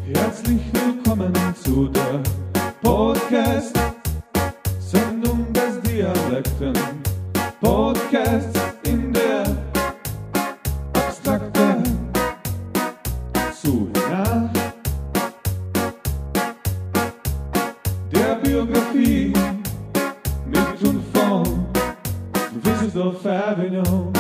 Herzlich willkommen zu der Podcast-Sendung des Dialekten. Podcast in der abstrakten Zuhörer der Biografie mit und von Christoph Avignon.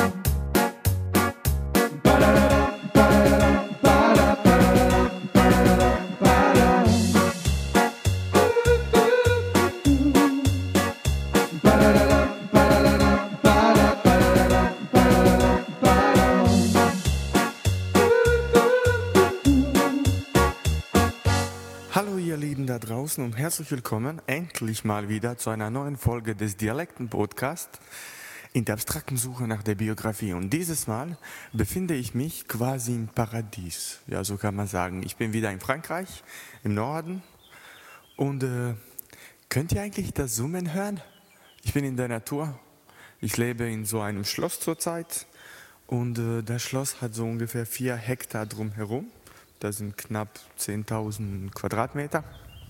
Hallo ihr Lieben da draußen und herzlich willkommen endlich mal wieder zu einer neuen Folge des Dialekten-Podcasts in der abstrakten Suche nach der Biografie. Und dieses Mal befinde ich mich quasi im Paradies, ja so kann man sagen. Ich bin wieder in Frankreich, im Norden und könnt ihr eigentlich das Summen hören? Ich bin in der Natur, ich lebe in so einem Schloss zurzeit und das Schloss hat so ungefähr 4 Hektar drumherum. Das sind knapp 10.000 Quadratmeter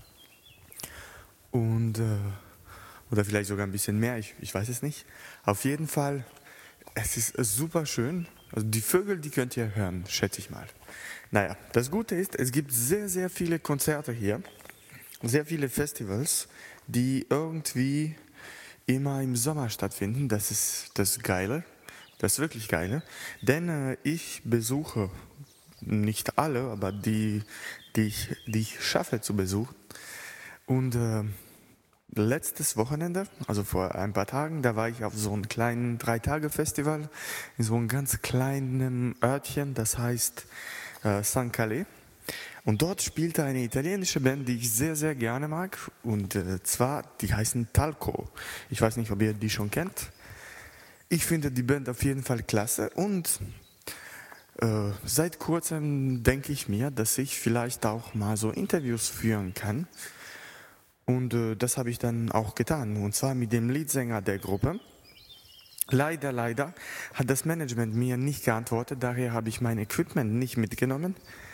und, oder vielleicht sogar ein bisschen mehr, ich weiß es nicht. Auf jeden Fall, es ist super schön. Also die Vögel, die könnt ihr hören, schätze ich mal. Naja, das Gute ist, es gibt sehr, sehr viele Konzerte hier, sehr viele Festivals, die irgendwie immer im Sommer stattfinden. Das ist das Geile, das wirklich Geile, denn ich besuche nicht alle, aber die ich schaffe zu besuchen. Und letztes Wochenende, also vor ein paar Tagen, da war ich auf so einem kleinen 3-Tage-Festival in so einem ganz kleinen Örtchen, das heißt San Calais. Und dort spielte eine italienische Band, die ich sehr, sehr gerne mag. Und zwar, die heißen Talco. Ich weiß nicht, ob ihr die schon kennt. Ich finde die Band auf jeden Fall klasse und seit kurzem denke ich mir, dass ich vielleicht auch mal so Interviews führen kann. Und das habe ich dann auch getan. Und zwar mit dem Leadsänger der Gruppe. Leider hat das Management mir nicht geantwortet. Daher habe ich mein Equipment nicht mitgenommen.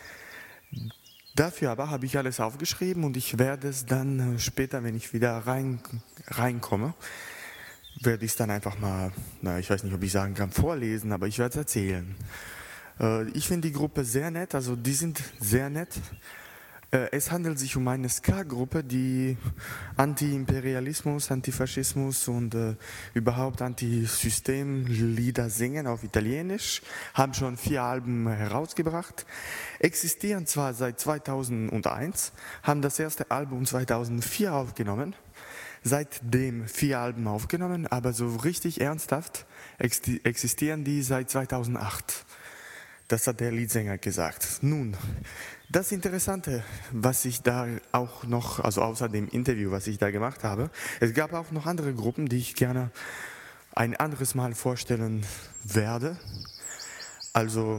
Dafür aber habe ich alles aufgeschrieben und ich werde es dann später, wenn ich wieder reinkomme, werde ich es dann einfach mal, ich weiß nicht, ob ich sagen kann, vorlesen, aber ich werde es erzählen. Ich finde die Gruppe sehr nett, also die sind sehr nett. Es handelt sich um eine Ska-Gruppe, die Anti-Imperialismus, Antifaschismus und überhaupt Anti-System-Lieder singen auf Italienisch, haben schon 4 Alben herausgebracht, existieren zwar seit 2001, haben das erste Album 2004 aufgenommen, seitdem 4 Alben aufgenommen, aber so richtig ernsthaft existieren die seit 2008. Das hat der Leadsänger gesagt. Nun, das Interessante, was ich da auch noch, also außer dem Interview, was ich da gemacht habe, es gab auch noch andere Gruppen, die ich gerne ein anderes Mal vorstellen werde. Also,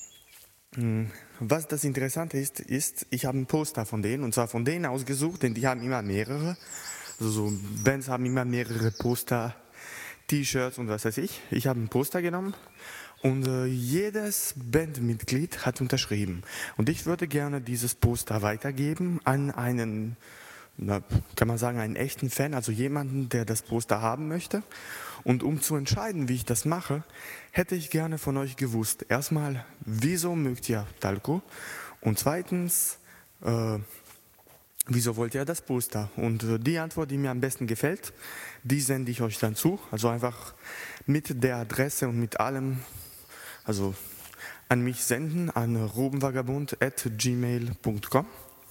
was das Interessante ist, ich habe ein Poster von denen, und zwar von denen ausgesucht, denn die haben immer mehrere. Also so Bands haben immer mehrere Poster, T-Shirts und was weiß ich. Ich habe ein Poster genommen. Und jedes Bandmitglied hat unterschrieben. Und ich würde gerne dieses Poster weitergeben an einen, kann man sagen, einen echten Fan, also jemanden, der das Poster haben möchte. Und um zu entscheiden, wie ich das mache, hätte ich gerne von euch gewusst. Erstmal, wieso mögt ihr Talco? Und zweitens, wieso wollt ihr das Poster? Und die Antwort, die mir am besten gefällt, die sende ich euch dann zu. Also einfach mit der Adresse und mit allem. Also an mich senden, an rubenvagabund@gmail.com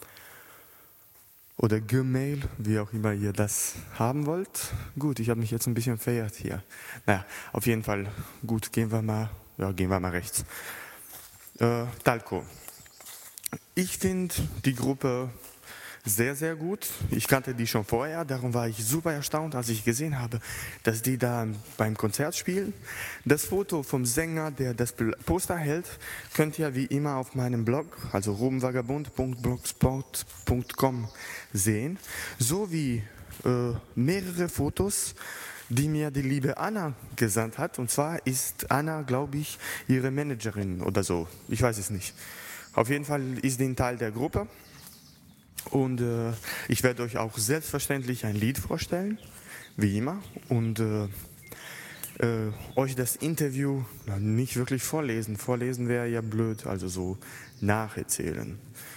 oder Gmail, wie auch immer ihr das haben wollt. Gut, ich habe mich jetzt ein bisschen verirrt hier. Naja, auf jeden Fall, gut, gehen wir mal rechts. Talco. Ich finde die Gruppe sehr, sehr gut. Ich kannte die schon vorher, darum war ich super erstaunt, als ich gesehen habe, dass die da beim Konzert spielen. Das Foto vom Sänger, der das Poster hält, könnt ihr wie immer auf meinem Blog, also rubenvagabund.blogspot.com sehen, sowie mehrere Fotos, die mir die liebe Anna gesandt hat. Und zwar ist Anna, glaube ich, ihre Managerin oder so. Ich weiß es nicht. Auf jeden Fall ist die ein Teil der Gruppe und ich werde euch auch selbstverständlich ein Lied vorstellen, wie immer, und euch das Interview nicht wirklich vorlesen. Vorlesen wäre ja blöd, also so nacherzählen.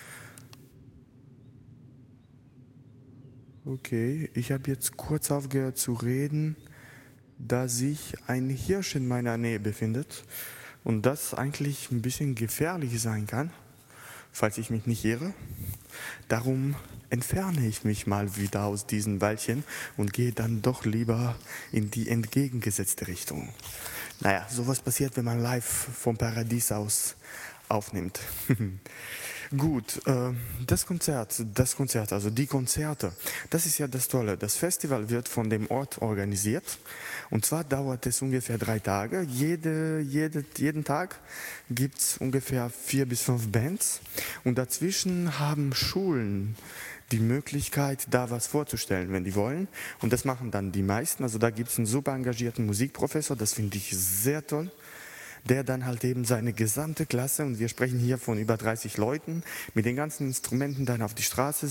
Okay, ich habe jetzt kurz aufgehört zu reden, da sich ein Hirsch in meiner Nähe befindet und das eigentlich ein bisschen gefährlich sein kann, falls ich mich nicht irre. Darum entferne ich mich mal wieder aus diesem Wäldchen und gehe dann doch lieber in die entgegengesetzte Richtung. Naja, sowas passiert, wenn man live vom Paradies aus aufnimmt. Gut, das Konzert, also die Konzerte, das ist ja das Tolle. Das Festival wird von dem Ort organisiert und zwar dauert es ungefähr 3 Tage. Jeden Tag gibt es ungefähr 4 bis 5 Bands und dazwischen haben Schulen die Möglichkeit, da was vorzustellen, wenn die wollen. Und das machen dann die meisten. Also da gibt es einen super engagierten Musikprofessor, das finde ich sehr toll, der dann halt eben seine gesamte Klasse, und wir sprechen hier von über 30 Leuten, mit den ganzen Instrumenten dann auf die Straße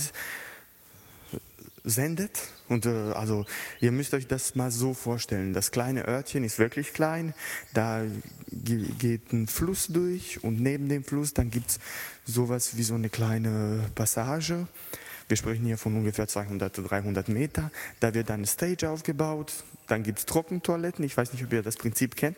sendet. Und also ihr müsst euch das mal so vorstellen. Das kleine Örtchen ist wirklich klein, da geht ein Fluss durch und neben dem Fluss dann gibt es sowas wie so eine kleine Passage. Wir sprechen hier von ungefähr 200, 300 Meter. Da wird dann eine Stage aufgebaut, dann gibt es Trockentoiletten, ich weiß nicht, ob ihr das Prinzip kennt.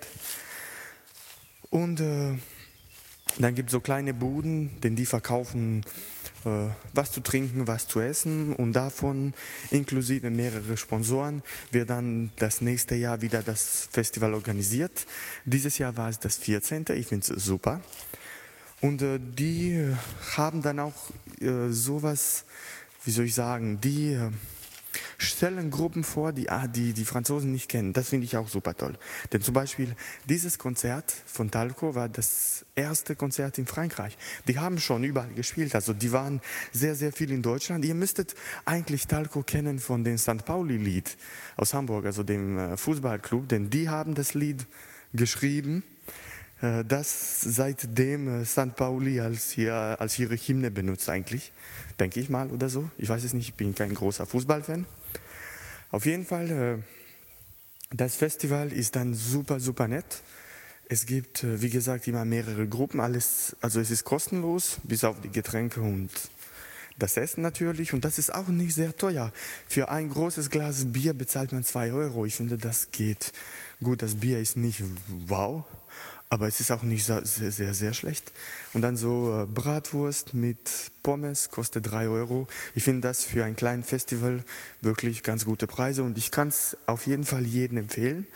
Und dann gibt es so kleine Buden, denn die verkaufen was zu trinken, was zu essen und davon inklusive mehrere Sponsoren wird dann das nächste Jahr wieder das Festival organisiert. Dieses Jahr war es das 14. Ich finde es super. Und die haben dann auch sowas, wie soll ich sagen, die stellen Gruppen vor, die Franzosen nicht kennen. Das finde ich auch super toll. Denn zum Beispiel dieses Konzert von Talco war das erste Konzert in Frankreich. Die haben schon überall gespielt, also die waren sehr, sehr viel in Deutschland. Ihr müsstet eigentlich Talco kennen von dem St. Pauli-Lied aus Hamburg, also dem Fußballclub, denn die haben das Lied geschrieben, das seitdem St. Pauli als ihre Hymne benutzt eigentlich, denke ich mal oder so. Ich weiß es nicht, ich bin kein großer Fußballfan. Auf jeden Fall, das Festival ist dann super, super nett. Es gibt, wie gesagt, immer mehrere Gruppen, also es ist kostenlos, bis auf die Getränke und das Essen natürlich. Und das ist auch nicht sehr teuer. Für ein großes Glas Bier bezahlt man 2 Euro. Ich finde, das geht gut. Das Bier ist nicht wow, aber es ist auch nicht sehr, sehr, sehr schlecht. Und dann so Bratwurst mit Pommes kostet 3 Euro. Ich finde das für ein kleines Festival wirklich ganz gute Preise und ich kann es auf jeden Fall jedem empfehlen.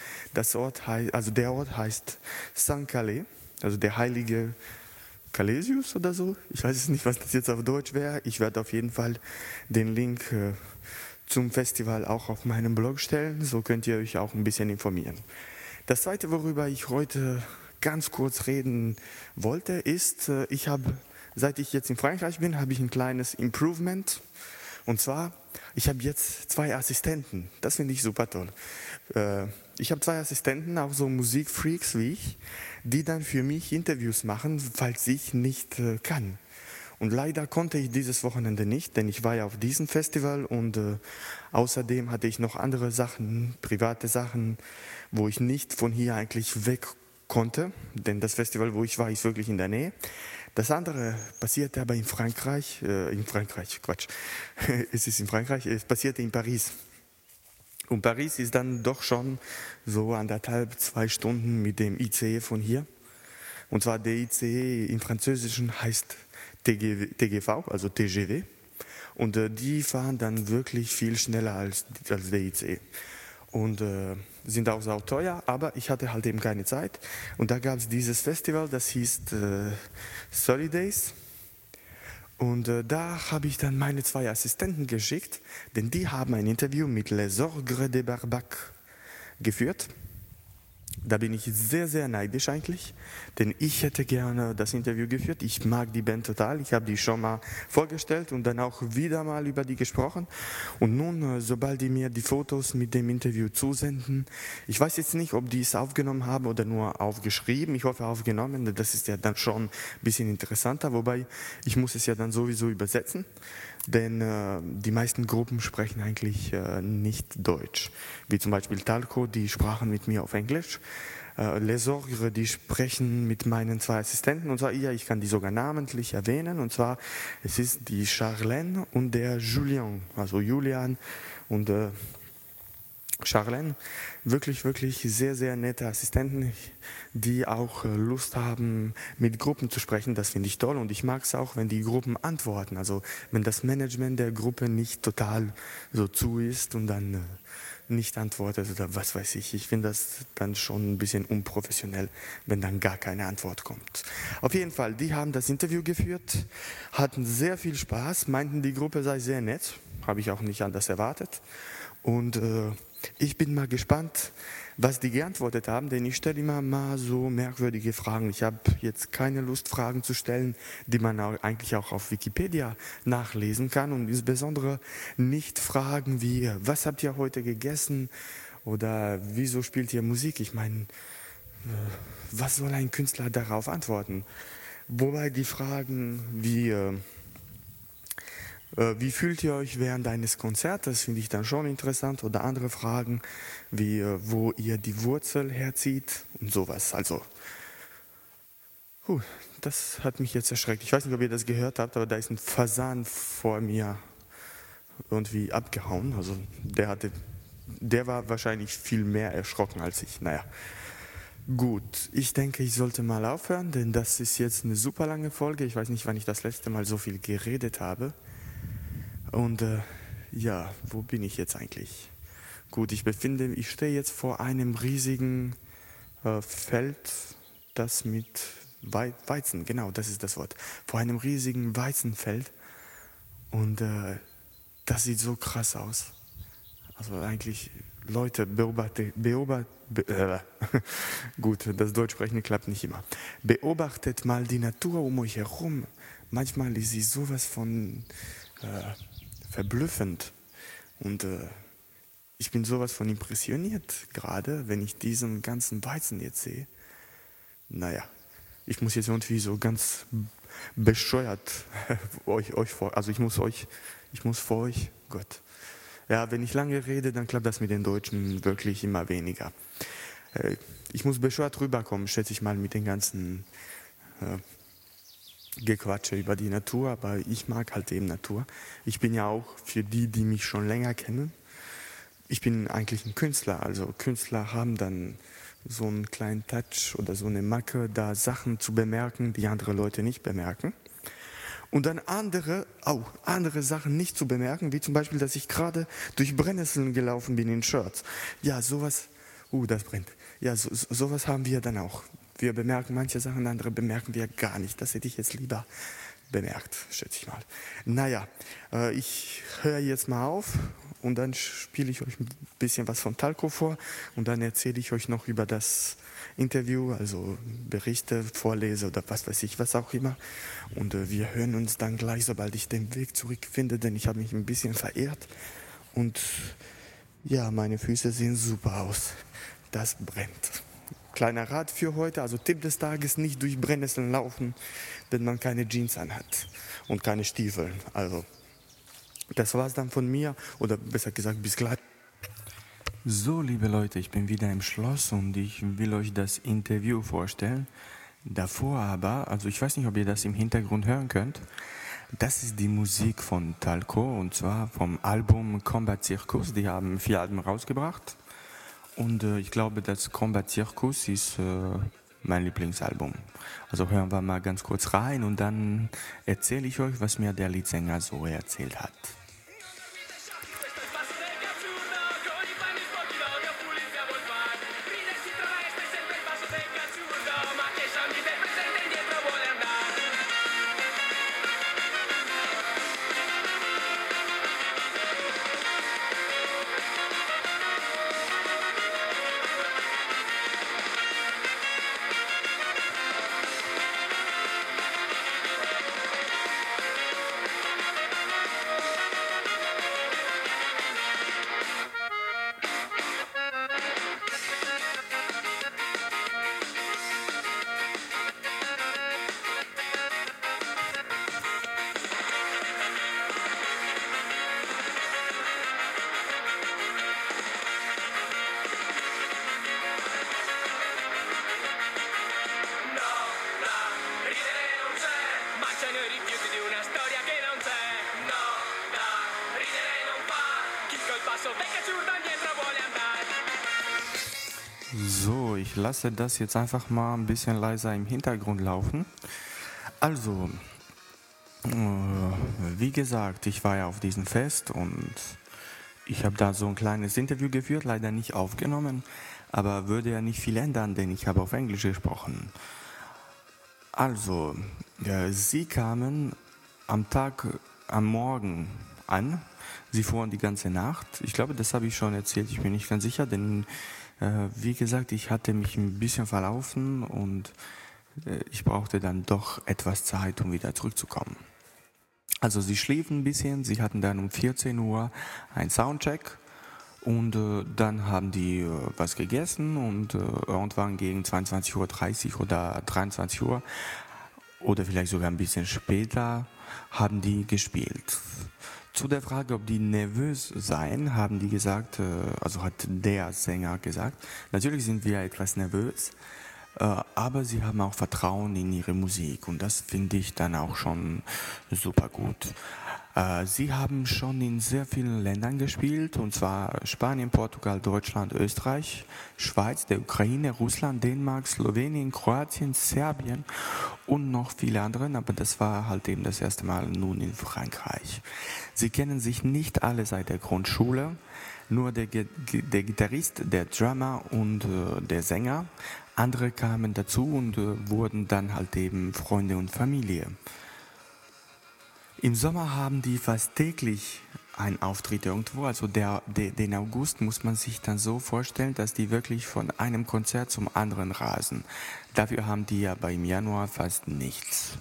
Der Ort heißt Saint-Calais, also der heilige Calesius oder so. Ich weiß es nicht, was das jetzt auf Deutsch wäre. Ich werde auf jeden Fall den Link zum Festival auch auf meinem Blog stellen. So könnt ihr euch auch ein bisschen informieren. Das Zweite, worüber ich heute ganz kurz reden wollte, ist, seit ich jetzt in Frankreich bin, habe ich ein kleines Improvement. Und zwar, ich habe jetzt 2 Assistenten. Das finde ich super toll. Ich habe 2 Assistenten, auch so Musikfreaks wie ich, die dann für mich Interviews machen, falls ich nicht kann. Und leider konnte ich dieses Wochenende nicht, denn ich war ja auf diesem Festival und außerdem hatte ich noch andere Sachen, private Sachen, wo ich nicht von hier eigentlich weg konnte, denn das Festival, wo ich war, ist wirklich in der Nähe. Das andere passierte aber es ist in Frankreich, es passierte in Paris. Und Paris ist dann doch schon so 1,5, 2 Stunden mit dem ICE von hier. Und zwar der ICE im Französischen heißt TGV, also TGV. Und die fahren dann wirklich viel schneller als der ICE. Und sind auch sau teuer, aber ich hatte halt eben keine Zeit. Und da gab es dieses Festival, das hieß Solidays. Und da habe ich dann meine 2 Assistenten geschickt, denn die haben ein Interview mit Les Orgues de Barbac geführt. Da bin ich sehr, sehr neidisch eigentlich, denn ich hätte gerne das Interview geführt. Ich mag die Band total. Ich habe die schon mal vorgestellt und dann auch wieder mal über die gesprochen. Und nun, sobald die mir die Fotos mit dem Interview zusenden, ich weiß jetzt nicht, ob die es aufgenommen haben oder nur aufgeschrieben. Ich hoffe aufgenommen, denn das ist ja dann schon ein bisschen interessanter. Wobei, ich muss es ja dann sowieso übersetzen, denn die meisten Gruppen sprechen eigentlich nicht Deutsch. Wie zum Beispiel Talco, die sprachen mit mir auf Englisch. Les Orgues, die sprechen mit meinen 2 Assistenten. Und zwar, ja, ich kann die sogar namentlich erwähnen. Und zwar, es ist die Charlène und der Julien, also Julian und Charlène. Wirklich, wirklich sehr, sehr nette Assistenten, die auch Lust haben, mit Gruppen zu sprechen. Das finde ich toll und ich mag es auch, wenn die Gruppen antworten. Also wenn das Management der Gruppe nicht total so zu ist und dann nicht antwortet oder was weiß ich. Ich finde das dann schon ein bisschen unprofessionell, wenn dann gar keine Antwort kommt. Auf jeden Fall, die haben das Interview geführt, hatten sehr viel Spaß, meinten, die Gruppe sei sehr nett. Habe ich auch nicht anders erwartet. Und ich bin mal gespannt, was die geantwortet haben, denn ich stelle immer mal so merkwürdige Fragen. Ich habe jetzt keine Lust, Fragen zu stellen, die man eigentlich auch auf Wikipedia nachlesen kann und insbesondere nicht Fragen wie, was habt ihr heute gegessen oder wieso spielt ihr Musik? Ich meine, was soll ein Künstler darauf antworten? Wobei die Fragen wie fühlt ihr euch während eines Konzertes? Finde ich dann schon interessant. Oder andere Fragen, wie wo ihr die Wurzel herzieht und sowas. Also, das hat mich jetzt erschreckt. Ich weiß nicht, ob ihr das gehört habt, aber da ist ein Fasan vor mir irgendwie abgehauen. Also der war wahrscheinlich viel mehr erschrocken als ich. Naja, gut. Ich denke, ich sollte mal aufhören, denn das ist jetzt eine super lange Folge. Ich weiß nicht, wann ich das letzte Mal so viel geredet habe. Und ja, wo bin ich jetzt eigentlich? Gut, ich stehe jetzt vor einem riesigen Feld, das mit Weizen, genau, das ist das Wort, vor einem riesigen Weizenfeld und das sieht so krass aus. Also eigentlich, Leute, gut, das Deutschsprechen klappt nicht immer. Beobachtet mal die Natur um euch herum. Manchmal ist sie sowas von verblüffend und ich bin sowas von impressioniert, gerade wenn ich diesen ganzen Weizen jetzt sehe. Naja, ich muss jetzt irgendwie so ganz bescheuert also ich muss vor euch, Gott. Ja, wenn ich lange rede, dann klappt das mit den Deutschen wirklich immer weniger. Ich muss bescheuert rüberkommen, schätze ich mal, mit den ganzen Gequatsche über die Natur, aber ich mag halt eben Natur. Ich bin ja auch, für die, die mich schon länger kennen, ich bin eigentlich ein Künstler. Also Künstler haben dann so einen kleinen Touch oder so eine Macke, da Sachen zu bemerken, die andere Leute nicht bemerken. Und dann andere Sachen nicht zu bemerken, wie zum Beispiel, dass ich gerade durch Brennnesseln gelaufen bin in Shirts. Ja, sowas, das brennt. Ja, sowas haben wir dann auch. Wir bemerken manche Sachen, andere bemerken wir gar nicht. Das hätte ich jetzt lieber bemerkt, schätze ich mal. Naja, ich höre jetzt mal auf und dann spiele ich euch ein bisschen was von Talco vor und dann erzähle ich euch noch über das Interview, also Berichte vorlese oder was weiß ich, was auch immer. Und wir hören uns dann gleich, sobald ich den Weg zurückfinde, denn ich habe mich ein bisschen verirrt. Und ja, meine Füße sehen super aus. Das brennt. Kleiner Rat für heute, also Tipp des Tages, nicht durch Brennnesseln laufen, wenn man keine Jeans anhat und keine Stiefel. Also, das war's dann von mir, oder besser gesagt, bis gleich. So, liebe Leute, ich bin wieder im Schloss und ich will euch das Interview vorstellen. Davor aber, also ich weiß nicht, ob ihr das im Hintergrund hören könnt, das ist die Musik von Talco und zwar vom Album Combat Circus. Die haben 4 Alben rausgebracht. Und ich glaube, das Combat Circus ist mein Lieblingsalbum. Also hören wir mal ganz kurz rein und dann erzähle ich euch, was mir der Leadsänger so erzählt hat. ich lasse das jetzt einfach mal ein bisschen leiser im Hintergrund laufen. Also, wie gesagt, ich war ja auf diesem Fest und ich habe da so ein kleines Interview geführt, leider nicht aufgenommen, aber würde ja nicht viel ändern, denn ich habe auf Englisch gesprochen. Also, sie kamen am Morgen an. Sie fuhren die ganze Nacht. Ich glaube, das habe ich schon erzählt, ich bin nicht ganz sicher, denn wie gesagt, ich hatte mich ein bisschen verlaufen und ich brauchte dann doch etwas Zeit, um wieder zurückzukommen. Also sie schliefen ein bisschen, sie hatten dann um 14 Uhr einen Soundcheck und dann haben die was gegessen und irgendwann gegen 22:30 Uhr oder 23 Uhr oder vielleicht sogar ein bisschen später haben die gespielt. Zu der Frage, ob die nervös seien, haben die gesagt, also hat der Sänger gesagt, natürlich sind wir etwas nervös, aber sie haben auch Vertrauen in ihre Musik und das finde ich dann auch schon super gut. Sie haben schon in sehr vielen Ländern gespielt, und zwar Spanien, Portugal, Deutschland, Österreich, Schweiz, der Ukraine, Russland, Dänemark, Slowenien, Kroatien, Serbien und noch viele andere, aber das war halt eben das erste Mal nun in Frankreich. Sie kennen sich nicht alle seit der Grundschule, nur der Gitarrist, der Drummer und der Sänger. Andere kamen dazu und wurden dann halt eben Freunde und Familie. Im Sommer haben die fast täglich einen Auftritt irgendwo, also den August muss man sich dann so vorstellen, dass die wirklich von einem Konzert zum anderen rasen. Dafür haben die aber im Januar fast nichts.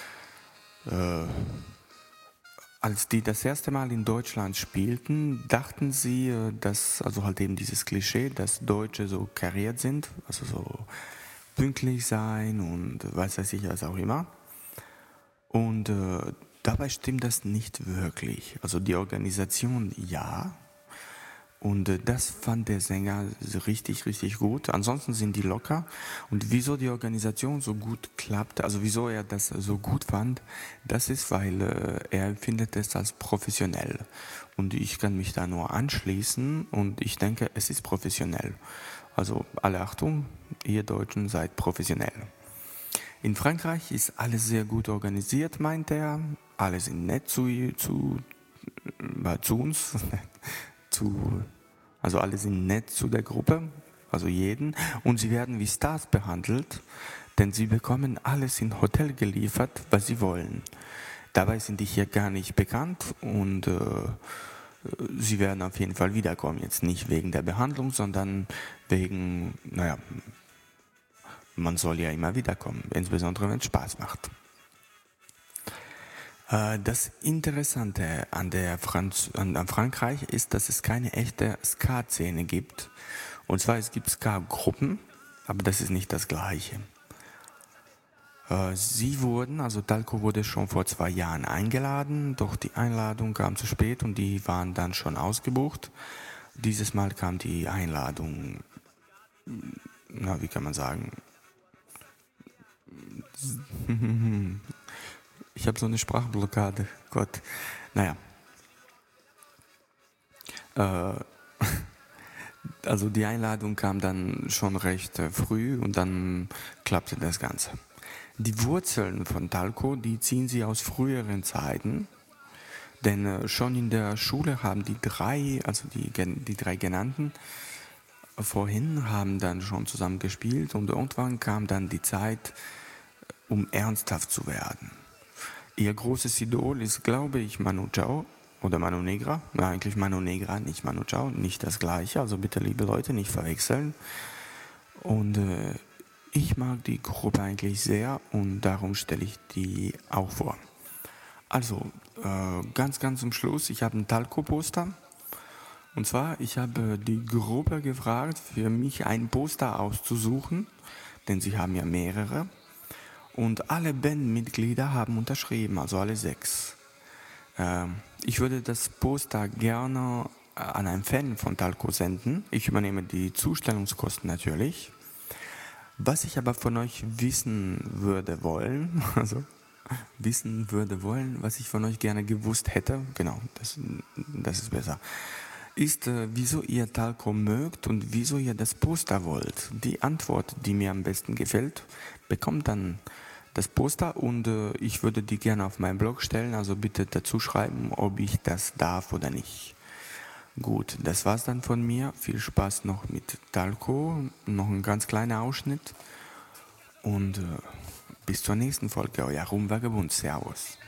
Als die das erste Mal in Deutschland spielten, dachten sie, dass, also halt eben dieses Klischee, dass Deutsche so kariert sind, also so pünktlich sein und was weiß ich, was auch immer. Und dabei stimmt das nicht wirklich. Also die Organisation ja. Und das fand der Sänger richtig, richtig gut. Ansonsten sind die locker. Und wieso die Organisation so gut klappt, also wieso er das so gut fand, das ist, weil er empfindet es als professionell. Und ich kann mich da nur anschließen und ich denke, es ist professionell. Also alle Achtung, ihr Deutschen seid professionell. In Frankreich ist alles sehr gut organisiert, meint er. Alle sind nett zu uns. Also alle sind nett zu der Gruppe, also jeden. Und sie werden wie Stars behandelt, denn sie bekommen alles in Hotel geliefert, was sie wollen. Dabei sind die hier gar nicht bekannt und sie werden auf jeden Fall wiederkommen. Jetzt nicht wegen der Behandlung, sondern wegen, man soll ja immer wiederkommen, insbesondere wenn es Spaß macht. Das Interessante an Frankreich ist, dass es keine echte Ska-Szene gibt. Und zwar, es gibt Ska-Gruppen, aber das ist nicht das Gleiche. Talco wurde schon vor 2 Jahren eingeladen, doch die Einladung kam zu spät und die waren dann schon ausgebucht. Dieses Mal kam die Einladung, wie kann man sagen, ich habe so eine Sprachblockade, Gott. Also die Einladung kam dann schon recht früh und dann klappte das Ganze. Die Wurzeln von Talco, die ziehen sie aus früheren Zeiten, denn schon in der Schule haben die drei genannten vorhin, haben dann schon zusammen gespielt und irgendwann kam dann die Zeit, um ernsthaft zu werden. Ihr großes Idol ist, glaube ich, Manu Chao oder Manu Negra. Ja, eigentlich Manu Negra, nicht Manu Chao, nicht das Gleiche. Also bitte, liebe Leute, nicht verwechseln. Und ich mag die Gruppe eigentlich sehr und darum stelle ich die auch vor. Also, ganz zum Schluss, ich habe ein Talco-Poster. Und zwar, ich habe die Gruppe gefragt, für mich ein Poster auszusuchen, denn sie haben ja mehrere. Und alle Bandmitglieder haben unterschrieben, also alle 6. Ich würde das Poster gerne an einen Fan von Talco senden. Ich übernehme die Zustellungskosten natürlich. Was ich aber von euch wissen würde wollen, was ich von euch gerne gewusst hätte, genau, das ist besser. ist, wieso ihr Talco mögt und wieso ihr das Poster wollt. Die Antwort, die mir am besten gefällt, bekommt dann das Poster und ich würde die gerne auf meinen Blog stellen, also bitte dazu schreiben, ob ich das darf oder nicht. Gut, das war's dann von mir. Viel Spaß noch mit Talco, noch ein ganz kleiner Ausschnitt und bis zur nächsten Folge, euer Rumvagabund. Servus.